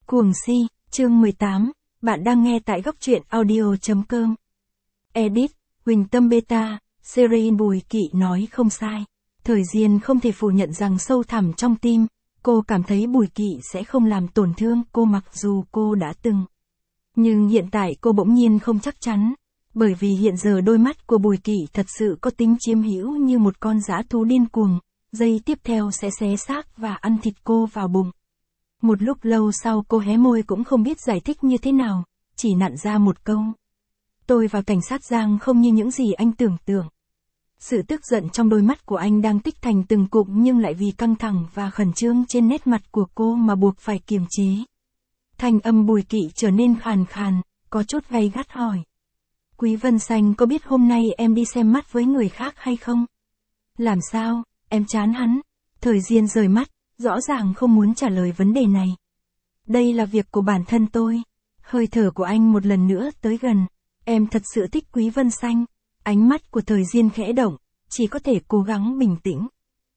Cuồng si, chương 18, bạn đang nghe tại góc truyện audio.com. Edit, Huỳnh Tâm Beta, series Bùi Kỵ nói không sai. Thời Diên không thể phủ nhận rằng sâu thẳm trong tim, cô cảm thấy Bùi Kỵ sẽ không làm tổn thương cô mặc dù cô đã từng. Nhưng hiện tại cô bỗng nhiên không chắc chắn, bởi vì hiện giờ đôi mắt của Bùi Kỵ thật sự có tính chiếm hữu như một con dã thú điên cuồng, giây tiếp theo sẽ xé xác và ăn thịt cô vào bụng. Một lúc lâu sau cô hé môi cũng không biết giải thích như thế nào, chỉ nặn ra một câu. Tôi và cảnh sát Giang không như những gì anh tưởng tượng. Sự tức giận trong đôi mắt của anh đang tích thành từng cụm nhưng lại vì căng thẳng và khẩn trương trên nét mặt của cô mà buộc phải kiềm chế. Thanh âm Bùi Kỵ trở nên khàn khàn, có chút gay gắt hỏi. Quý Vân Xanh có biết hôm nay em đi xem mắt với người khác hay không? Làm sao, em chán hắn? Thời Diên rời mắt, rõ ràng không muốn trả lời vấn đề này. Đây là việc của bản thân tôi. Hơi thở của anh một lần nữa tới gần. Em thật sự thích Quý Vân Xanh. Ánh mắt của Thời Diên khẽ động, chỉ có thể cố gắng bình tĩnh.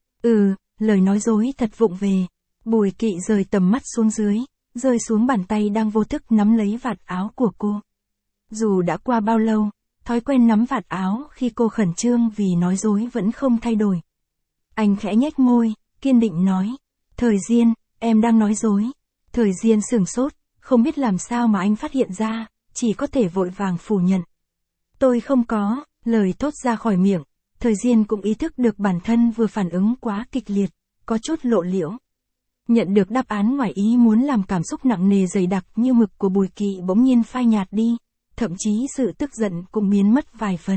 Lời nói dối thật vụng về. Bùi Kỵ rời tầm mắt xuống dưới, rơi xuống bàn tay đang vô thức nắm lấy vạt áo của cô. Dù đã qua bao lâu, thói quen nắm vạt áo khi cô khẩn trương vì nói dối vẫn không thay đổi. Anh khẽ nhếch môi, kiên định nói. Thời Diên, em đang nói dối. Thời Diên sửng sốt, không biết làm sao mà anh phát hiện ra, chỉ có thể vội vàng phủ nhận. Tôi không có, lời thốt ra khỏi miệng. Thời Diên cũng ý thức được bản thân vừa phản ứng quá kịch liệt, có chút lộ liễu. Nhận được đáp án ngoài ý muốn làm cảm xúc nặng nề dày đặc như mực của Bùi Kỵ bỗng nhiên phai nhạt đi, thậm chí sự tức giận cũng biến mất vài phần.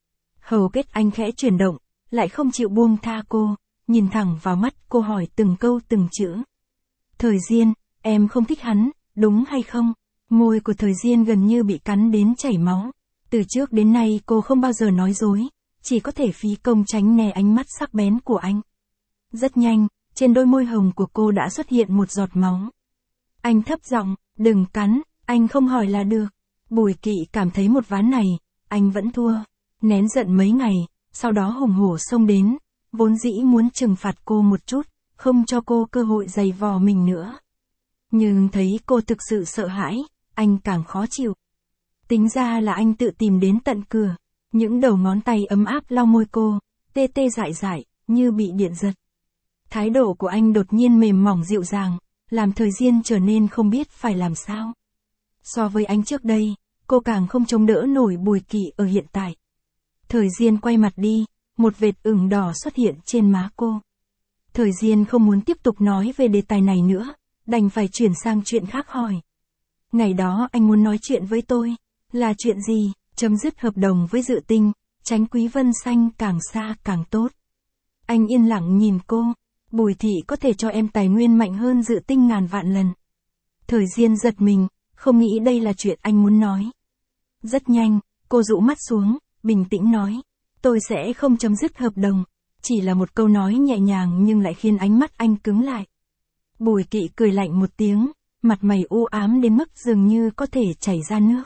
Hầu kết anh khẽ chuyển động, lại không chịu buông tha cô, nhìn thẳng vào mắt cô hỏi từng câu từng chữ. Thời Diên, em không thích hắn, đúng hay không? Môi của Thời Diên gần như bị cắn đến chảy máu. Từ trước đến nay cô không bao giờ nói dối, chỉ có thể phí công tránh né ánh mắt sắc bén của anh. Rất nhanh, trên đôi môi hồng của cô đã xuất hiện một giọt máu. Anh thấp giọng, đừng cắn, anh không hỏi là được. Bùi Kỵ cảm thấy một ván này, anh vẫn thua. Nén giận mấy ngày, sau đó hùng hổ xông đến, vốn dĩ muốn trừng phạt cô một chút, không cho cô cơ hội giày vò mình nữa. Nhưng thấy cô thực sự sợ hãi, anh càng khó chịu. Tính ra là anh tự tìm đến tận cửa, những đầu ngón tay ấm áp lau môi cô, tê tê dại dại, như bị điện giật. Thái độ của anh đột nhiên mềm mỏng dịu dàng, làm Thời Diên trở nên không biết phải làm sao. So với anh trước đây, cô càng không chống đỡ nổi Bùi Kỵ ở hiện tại. Thời Diên quay mặt đi, một vệt ửng đỏ xuất hiện trên má cô. Thời Diên không muốn tiếp tục nói về đề tài này nữa, đành phải chuyển sang chuyện khác hỏi. Ngày đó anh muốn nói chuyện với tôi, là chuyện gì? Chấm dứt hợp đồng với Dự Tinh, tránh Quý Vân Xanh càng xa càng tốt. Anh yên lặng nhìn cô, Bùi thị có thể cho em tài nguyên mạnh hơn Dự Tinh ngàn vạn lần. Thời Diên giật mình, không nghĩ đây là chuyện anh muốn nói. Rất nhanh, cô rũ mắt xuống, bình tĩnh nói. Tôi sẽ không chấm dứt hợp đồng, chỉ là một câu nói nhẹ nhàng nhưng lại khiến ánh mắt anh cứng lại. Bùi Kỵ cười lạnh một tiếng, mặt mày u ám đến mức dường như có thể chảy ra nước.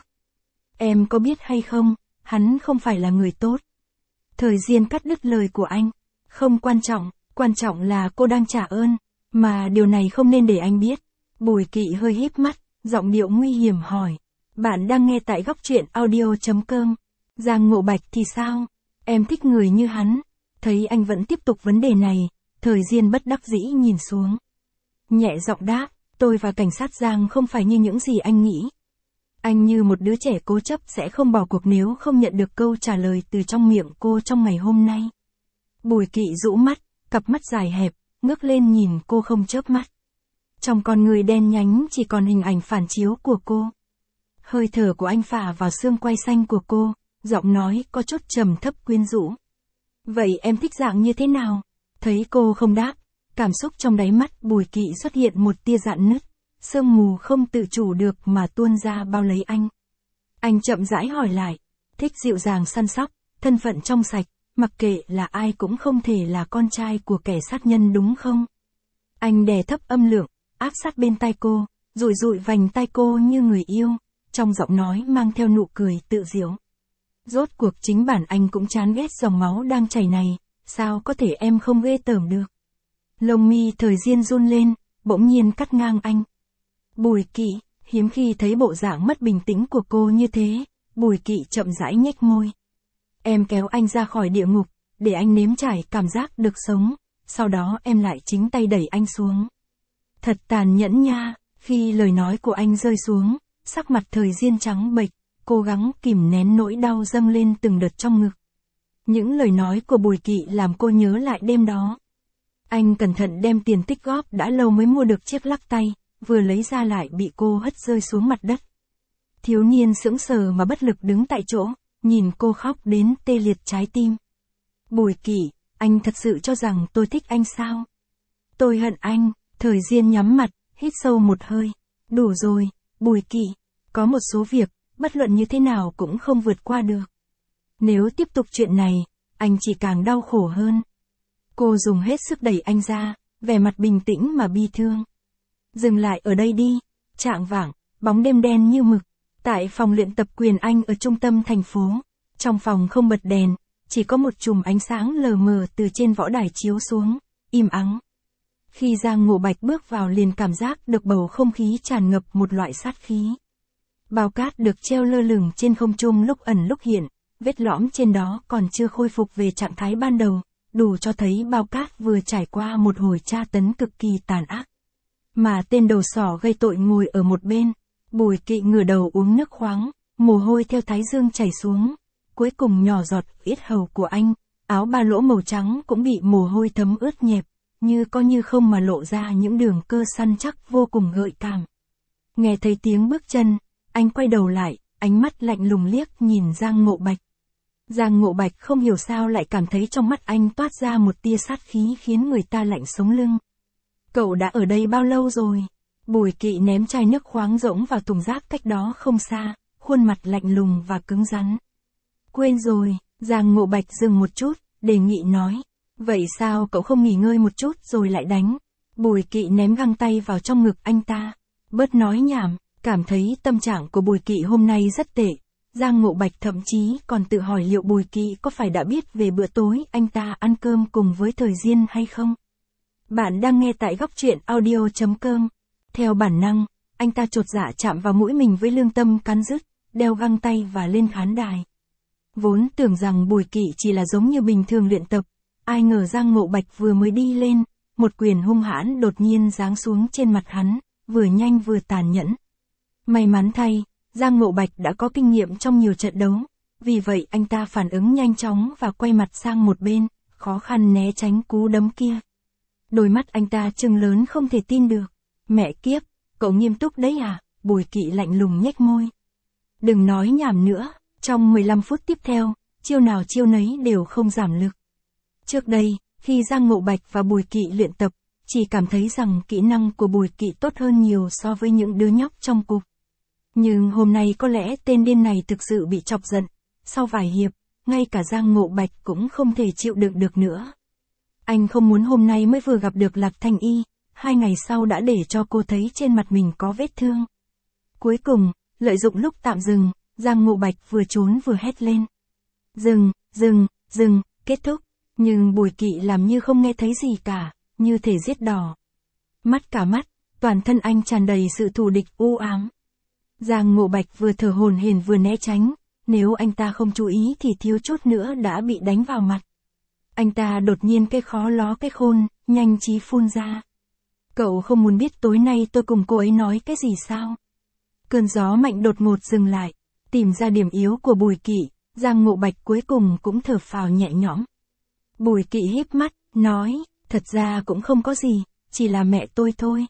Em có biết hay không, hắn không phải là người tốt. Thời Diên cắt đứt lời của anh. Không quan trọng là cô đang trả ơn, mà điều này không nên để anh biết. Bùi Kỵ hơi híp mắt, giọng điệu nguy hiểm hỏi. Bạn đang nghe tại góc truyện audio.com. Giang Ngộ Bạch thì sao? Em thích người như hắn. Thấy anh vẫn tiếp tục vấn đề này, Thời Diên bất đắc dĩ nhìn xuống. Nhẹ giọng đáp, tôi và cảnh sát Giang không phải như những gì anh nghĩ. Anh như một đứa trẻ cố chấp sẽ không bỏ cuộc nếu không nhận được câu trả lời từ trong miệng cô trong ngày hôm nay. Bùi Kỵ rũ mắt, cặp mắt dài hẹp, ngước lên nhìn cô không chớp mắt. Trong con người đen nhánh chỉ còn hình ảnh phản chiếu của cô. Hơi thở của anh phả vào xương quai xanh của cô, giọng nói có chút trầm thấp quyến rũ. Vậy em thích dạng như thế nào? Thấy cô không đáp, cảm xúc trong đáy mắt Bùi Kỵ xuất hiện một tia rạn nứt, sương mù không tự chủ được mà tuôn ra bao lấy anh. Anh chậm rãi hỏi lại, thích dịu dàng săn sóc, thân phận trong sạch, mặc kệ là ai cũng không thể là con trai của kẻ sát nhân đúng không? Anh đè thấp âm lượng, áp sát bên tai cô, dụi dụi vành tai cô như người yêu, trong giọng nói mang theo nụ cười tự giễu. Rốt cuộc chính bản anh cũng chán ghét dòng máu đang chảy này, sao có thể em không ghê tởm được? Lông mi Thời Diên run lên, bỗng nhiên cắt ngang anh. Bùi Kỵ, hiếm khi thấy bộ dạng mất bình tĩnh của cô như thế, Bùi Kỵ chậm rãi nhếch môi. Em kéo anh ra khỏi địa ngục, để anh nếm trải cảm giác được sống, sau đó em lại chính tay đẩy anh xuống. Thật tàn nhẫn nha, khi lời nói của anh rơi xuống, sắc mặt Thời Diên trắng bệch, cố gắng kìm nén nỗi đau dâng lên từng đợt trong ngực. Những lời nói của Bùi Kỵ làm cô nhớ lại đêm đó. Anh cẩn thận đem tiền tích góp đã lâu mới mua được chiếc lắc tay, vừa lấy ra lại bị cô hất rơi xuống mặt đất. Thiếu niên sững sờ mà bất lực đứng tại chỗ, nhìn cô khóc đến tê liệt trái tim. Bùi Kỵ, anh thật sự cho rằng tôi thích anh sao? Tôi hận anh. Thời Diên nhắm mặt, hít sâu một hơi. Đủ rồi, Bùi Kỵ, có một số việc, bất luận như thế nào cũng không vượt qua được. Nếu tiếp tục chuyện này, anh chỉ càng đau khổ hơn. Cô dùng hết sức đẩy anh ra, vẻ mặt bình tĩnh mà bi thương. Dừng lại ở đây đi. Chạng vạng, bóng đêm đen như mực. Tại phòng luyện tập quyền Anh ở trung tâm thành phố, trong phòng không bật đèn, chỉ có một chùm ánh sáng lờ mờ từ trên võ đài chiếu xuống, im ắng. Khi Giang Ngộ Bạch bước vào liền cảm giác được bầu không khí tràn ngập một loại sát khí. Bao cát được treo lơ lửng trên không trung lúc ẩn lúc hiện, vết lõm trên đó còn chưa khôi phục về trạng thái ban đầu, đủ cho thấy bao cát vừa trải qua một hồi tra tấn cực kỳ tàn ác. Mà tên đầu sỏ gây tội ngồi ở một bên. Bùi Kỵ ngửa đầu uống nước khoáng, mồ hôi theo thái dương chảy xuống, cuối cùng nhỏ giọt yết hầu của anh, áo ba lỗ màu trắng cũng bị mồ hôi thấm ướt nhẹp, như có như không mà lộ ra những đường cơ săn chắc vô cùng gợi cảm. Nghe thấy tiếng bước chân, anh quay đầu lại, ánh mắt lạnh lùng liếc nhìn Giang Ngộ Bạch. Giang Ngộ Bạch không hiểu sao lại cảm thấy trong mắt anh toát ra một tia sát khí khiến người ta lạnh sống lưng. Cậu đã ở đây bao lâu rồi? Bùi Kỵ ném chai nước khoáng rỗng vào thùng rác cách đó không xa, khuôn mặt lạnh lùng và cứng rắn. Quên rồi, Giang Ngộ Bạch dừng một chút, đề nghị nói. Vậy sao cậu không nghỉ ngơi một chút rồi lại đánh? Bùi Kỵ ném găng tay vào trong ngực anh ta. Bớt nói nhảm, cảm thấy tâm trạng của Bùi Kỵ hôm nay rất tệ. Giang Ngộ Bạch thậm chí còn tự hỏi liệu Bùi Kỵ có phải đã biết về bữa tối anh ta ăn cơm cùng với Thời Diên hay không? Bạn đang nghe tại góc truyện audio.com. Theo bản năng, anh ta chột dạ chạm vào mũi mình với lương tâm cắn rứt, đeo găng tay và lên khán đài. Vốn tưởng rằng Bùi Kỵ chỉ là giống như bình thường luyện tập, ai ngờ Giang Ngộ Bạch vừa mới đi lên, một quyền hung hãn đột nhiên giáng xuống trên mặt hắn, vừa nhanh vừa tàn nhẫn. May mắn thay, Giang Ngộ Bạch đã có kinh nghiệm trong nhiều trận đấu, vì vậy anh ta phản ứng nhanh chóng và quay mặt sang một bên, khó khăn né tránh cú đấm kia. Đôi mắt anh ta trừng lớn không thể tin được. Mẹ kiếp, cậu nghiêm túc đấy à? Bùi Kỵ lạnh lùng nhếch môi. Đừng nói nhảm nữa, trong 15 phút tiếp theo, chiêu nào chiêu nấy đều không giảm lực. Trước đây, khi Giang Ngộ Bạch và Bùi Kỵ luyện tập, chỉ cảm thấy rằng kỹ năng của Bùi Kỵ tốt hơn nhiều so với những đứa nhóc trong cục. Nhưng hôm nay có lẽ tên điên này thực sự bị chọc giận, sau vài hiệp, ngay cả Giang Ngộ Bạch cũng không thể chịu đựng được nữa. Anh không muốn hôm nay mới vừa gặp được Lạc Thanh Y, 2 ngày sau đã để cho cô thấy trên mặt mình có vết thương. Cuối cùng, lợi dụng lúc tạm dừng, Giang Ngộ Bạch vừa trốn vừa hét lên. Dừng, dừng, dừng, kết thúc. Nhưng Bùi Kỵ làm như không nghe thấy gì cả, như thể giết đỏ. Mắt cả mắt, toàn thân anh tràn đầy sự thù địch u ám. Giang Ngộ Bạch vừa thở hổn hển vừa né tránh, nếu anh ta không chú ý thì thiếu chút nữa đã bị đánh vào mặt. Anh ta đột nhiên cái khó ló cái khôn, nhanh trí phun ra. Cậu không muốn biết tối nay tôi cùng cô ấy nói cái gì sao? Cơn gió mạnh đột ngột dừng lại, tìm ra điểm yếu của Bùi Kỵ, Giang Ngộ Bạch cuối cùng cũng thở phào nhẹ nhõm. Bùi Kỵ híp mắt, nói, thật ra cũng không có gì, chỉ là mẹ tôi thôi.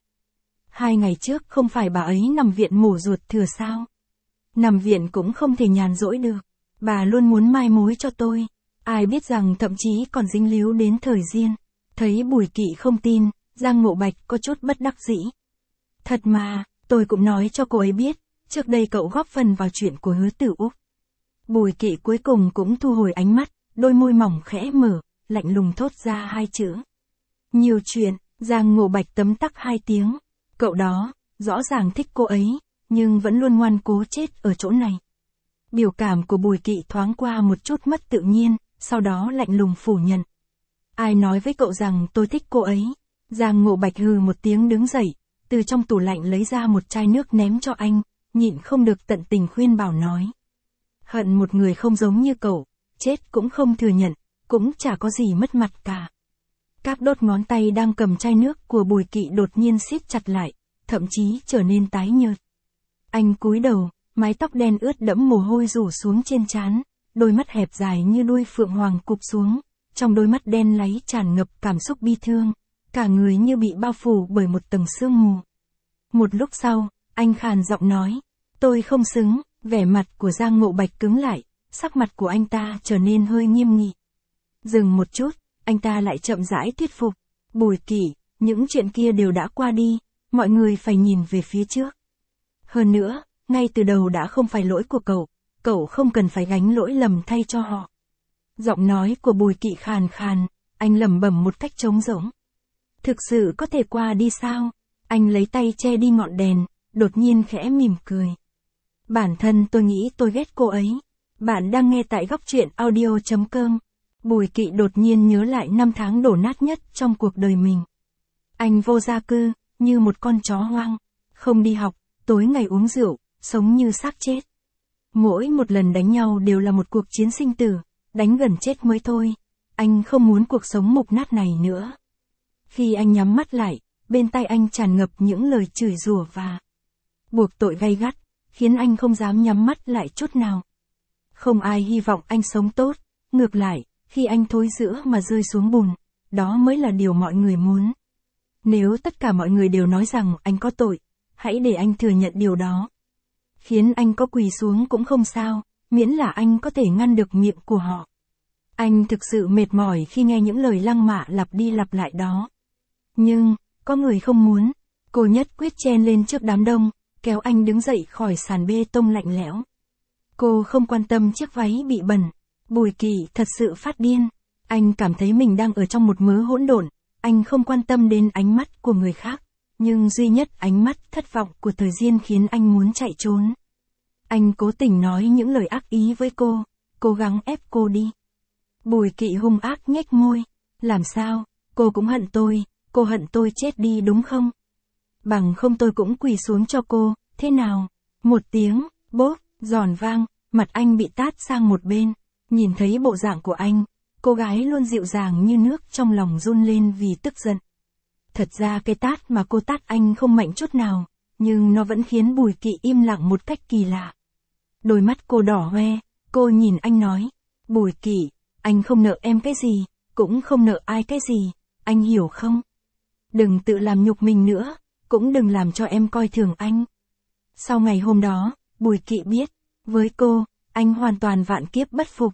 2 ngày trước không phải bà ấy nằm viện mổ ruột thừa sao? Nằm viện cũng không thể nhàn rỗi được, bà luôn muốn mai mối cho tôi. Ai biết rằng thậm chí còn dính líu đến Thời Diên. Thấy Bùi Kỵ không tin, Giang Ngộ Bạch có chút bất đắc dĩ. Thật mà, tôi cũng nói cho cô ấy biết, trước đây cậu góp phần vào chuyện của Hứa Tử Úc. Bùi Kỵ cuối cùng cũng thu hồi ánh mắt, đôi môi mỏng khẽ mở, lạnh lùng thốt ra 2 chữ. Nhiều chuyện. Giang Ngộ Bạch tấm tắc 2 tiếng. Cậu đó, rõ ràng thích cô ấy, nhưng vẫn luôn ngoan cố chết ở chỗ này. Biểu cảm của Bùi Kỵ thoáng qua một chút mất tự nhiên, sau đó lạnh lùng phủ nhận. Ai nói với cậu rằng tôi thích cô ấy? Giang Ngộ Bạch hừ một tiếng đứng dậy, từ trong tủ lạnh lấy ra một chai nước ném cho anh, nhịn không được tận tình khuyên bảo nói. Hận một người không giống như cậu, chết cũng không thừa nhận, cũng chả có gì mất mặt cả. Các đốt ngón tay đang cầm chai nước của Bùi Kỵ đột nhiên siết chặt lại, thậm chí trở nên tái nhợt. Anh cúi đầu, mái tóc đen ướt đẫm mồ hôi rủ xuống trên trán, đôi mắt hẹp dài như đuôi phượng hoàng cụp xuống, trong đôi mắt đen láy tràn ngập cảm xúc bi thương, cả người như bị bao phủ bởi một tầng sương mù. Một lúc sau, anh khàn giọng nói, tôi không xứng, vẻ mặt của Giang Ngộ Bạch cứng lại, sắc mặt của anh ta trở nên hơi nghiêm nghị. Dừng một chút, anh ta lại chậm rãi thuyết phục, Bùi Kỵ, những chuyện kia đều đã qua đi, mọi người phải nhìn về phía trước. Hơn nữa, ngay từ đầu đã không phải lỗi của cậu không cần phải gánh lỗi lầm thay cho họ. Giọng nói của Bùi Kỵ khàn khàn, anh lẩm bẩm một cách trống rỗng. Thực sự có thể qua đi sao? Anh lấy tay che đi ngọn đèn, đột nhiên khẽ mỉm cười. Bản thân tôi nghĩ tôi ghét cô ấy. Bạn đang nghe tại góc truyện audio.com. Bùi Kỵ đột nhiên nhớ lại năm tháng đổ nát nhất trong cuộc đời mình. Anh vô gia cư, như một con chó hoang, không đi học, tối ngày uống rượu, sống như xác chết. Mỗi một lần đánh nhau đều là một cuộc chiến sinh tử, đánh gần chết mới thôi. Anh không muốn cuộc sống mục nát này nữa. Khi anh nhắm mắt lại, bên tai anh tràn ngập những lời chửi rủa và buộc tội gay gắt, khiến anh không dám nhắm mắt lại chút nào. Không ai hy vọng anh sống tốt, ngược lại, khi anh thối rữa mà rơi xuống bùn, đó mới là điều mọi người muốn. Nếu tất cả mọi người đều nói rằng anh có tội, hãy để anh thừa nhận điều đó. Khiến anh có quỳ xuống cũng không sao, miễn là anh có thể ngăn được miệng của họ. Anh thực sự mệt mỏi khi nghe những lời lăng mạ lặp đi lặp lại đó. Nhưng, có người không muốn. Cô nhất quyết chen lên trước đám đông, kéo anh đứng dậy khỏi sàn bê tông lạnh lẽo. Cô không quan tâm chiếc váy bị bẩn. Bùi Kỵ thật sự phát điên. Anh cảm thấy mình đang ở trong một mớ hỗn độn. Anh không quan tâm đến ánh mắt của người khác. Nhưng duy nhất ánh mắt thất vọng của Thời Diên khiến anh muốn chạy trốn. Anh cố tình nói những lời ác ý với cô, cố gắng ép cô đi. Bùi Kỵ hung ác nhếch môi. Làm sao, cô cũng hận tôi, cô hận tôi chết đi đúng không? Bằng không tôi cũng quỳ xuống cho cô, thế nào? Một tiếng, bốp, giòn vang, mặt anh bị tát sang một bên. Nhìn thấy bộ dạng của anh, cô gái luôn dịu dàng như nước trong lòng run lên vì tức giận. Thật ra cái tát mà cô tát anh không mạnh chút nào, nhưng nó vẫn khiến Bùi Kỵ im lặng một cách kỳ lạ. Đôi mắt cô đỏ hoe, cô nhìn anh nói, Bùi Kỵ, anh không nợ em cái gì, cũng không nợ ai cái gì, anh hiểu không? Đừng tự làm nhục mình nữa, cũng đừng làm cho em coi thường anh. Sau ngày hôm đó, Bùi Kỵ biết, với cô, anh hoàn toàn vạn kiếp bất phục.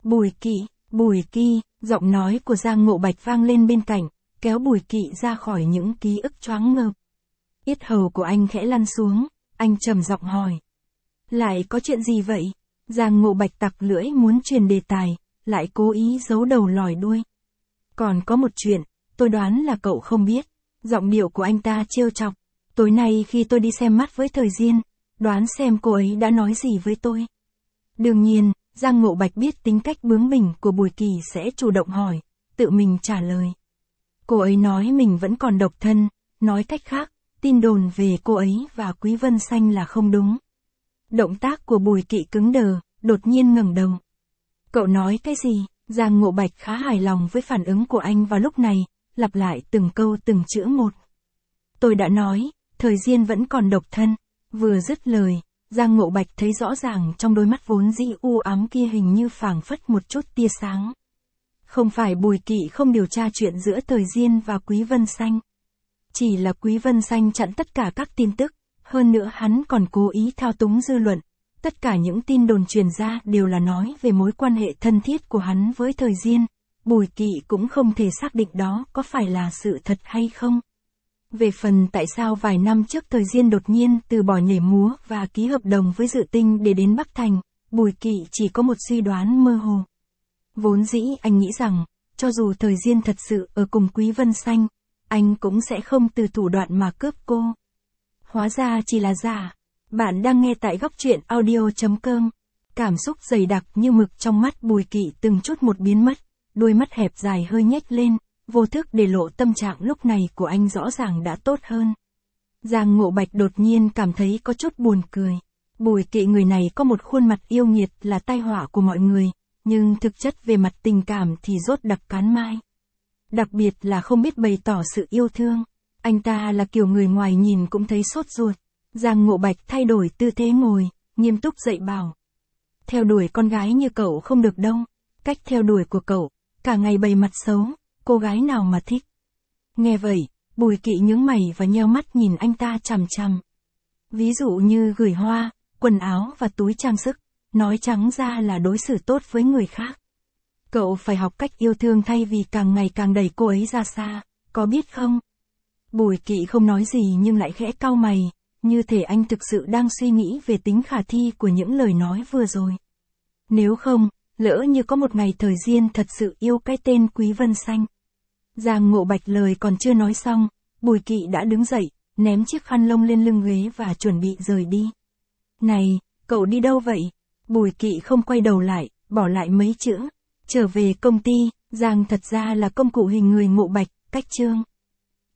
Bùi Kỵ, giọng nói của Giang Ngộ Bạch vang lên bên cạnh, kéo Bùi Kỵ ra khỏi những ký ức choáng ngợp. Yết hầu của anh khẽ lăn xuống, anh trầm giọng hỏi. Lại có chuyện gì vậy? Giang Ngộ Bạch tặc lưỡi muốn truyền đề tài, lại cố ý giấu đầu lòi đuôi. Còn có một chuyện, tôi đoán là cậu không biết. Giọng điệu của anh ta trêu chọc. Tối nay khi tôi đi xem mắt với Thời Diên, đoán xem cô ấy đã nói gì với tôi. Đương nhiên, Giang Ngộ Bạch biết tính cách bướng bỉnh của Bùi Kỵ sẽ chủ động hỏi, tự mình trả lời. Cô ấy nói mình vẫn còn độc thân, nói cách khác, tin đồn về cô ấy và Quý Vân Xanh là không đúng. Động tác của Bùi Kỵ cứng đờ, đột nhiên ngẩng đầu. Cậu nói cái gì? Giang Ngộ Bạch khá hài lòng với phản ứng của anh vào lúc này, lặp lại từng câu từng chữ một. Tôi đã nói, Thời Diên vẫn còn độc thân. Vừa dứt lời, Giang Ngộ Bạch thấy rõ ràng trong đôi mắt vốn dĩ u ám kia hình như phảng phất một chút tia sáng. Không phải Bùi Kỵ không điều tra chuyện giữa Thời Diên và Quý Vân Xanh. Chỉ là Quý Vân Xanh chặn tất cả các tin tức, hơn nữa hắn còn cố ý thao túng dư luận. Tất cả những tin đồn truyền ra đều là nói về mối quan hệ thân thiết của hắn với Thời Diên. Bùi Kỵ cũng không thể xác định đó có phải là sự thật hay không. Về phần tại sao vài năm trước Thời Diên đột nhiên từ bỏ nhảy múa và ký hợp đồng với Dự Tinh để đến Bắc Thành, Bùi Kỵ chỉ có một suy đoán mơ hồ. Vốn dĩ anh nghĩ rằng, cho dù Thời Diên thật sự ở cùng Quý Vân Xanh, anh cũng sẽ không từ thủ đoạn mà cướp cô. Hóa ra chỉ là giả. Bạn đang nghe tại góc truyện audio.com. Cảm xúc dày đặc như mực trong mắt Bùi Kỵ từng chút một biến mất, đôi mắt hẹp dài hơi nhếch lên, vô thức để lộ tâm trạng lúc này của anh rõ ràng đã tốt hơn. Giang Ngộ Bạch đột nhiên cảm thấy có chút buồn cười. Bùi Kỵ người này có một khuôn mặt yêu nghiệt là tai họa của mọi người, nhưng thực chất về mặt tình cảm thì rốt đặc cán mai. Đặc biệt là không biết bày tỏ sự yêu thương. Anh ta là kiểu người ngoài nhìn cũng thấy sốt ruột. Giang Ngộ Bạch thay đổi tư thế ngồi, nghiêm túc dạy bảo. Theo đuổi con gái như cậu không được đâu. Cách theo đuổi của cậu, cả ngày bày mặt xấu, cô gái nào mà thích. Nghe vậy, Bùi Kỵ nhướng mày và nheo mắt nhìn anh ta chằm chằm. Ví dụ như gửi hoa, quần áo và túi trang sức, nói trắng ra là đối xử tốt với người khác. Cậu phải học cách yêu thương thay vì càng ngày càng đẩy cô ấy ra xa, có biết không? Bùi Kỵ không nói gì nhưng lại khẽ cau mày, như thể anh thực sự đang suy nghĩ về tính khả thi của những lời nói vừa rồi. Nếu không, lỡ như có một ngày Thời Diên thật sự yêu cái tên Quý Vân Xanh. Giang Ngộ Bạch lời còn chưa nói xong, Bùi Kỵ đã đứng dậy, ném chiếc khăn lông lên lưng ghế và chuẩn bị rời đi. Này, cậu đi đâu vậy? Bùi Kỵ không quay đầu lại, bỏ lại mấy chữ. Trở về công ty, Giang thật ra là công cụ hình người Ngộ Bạch, cách chương.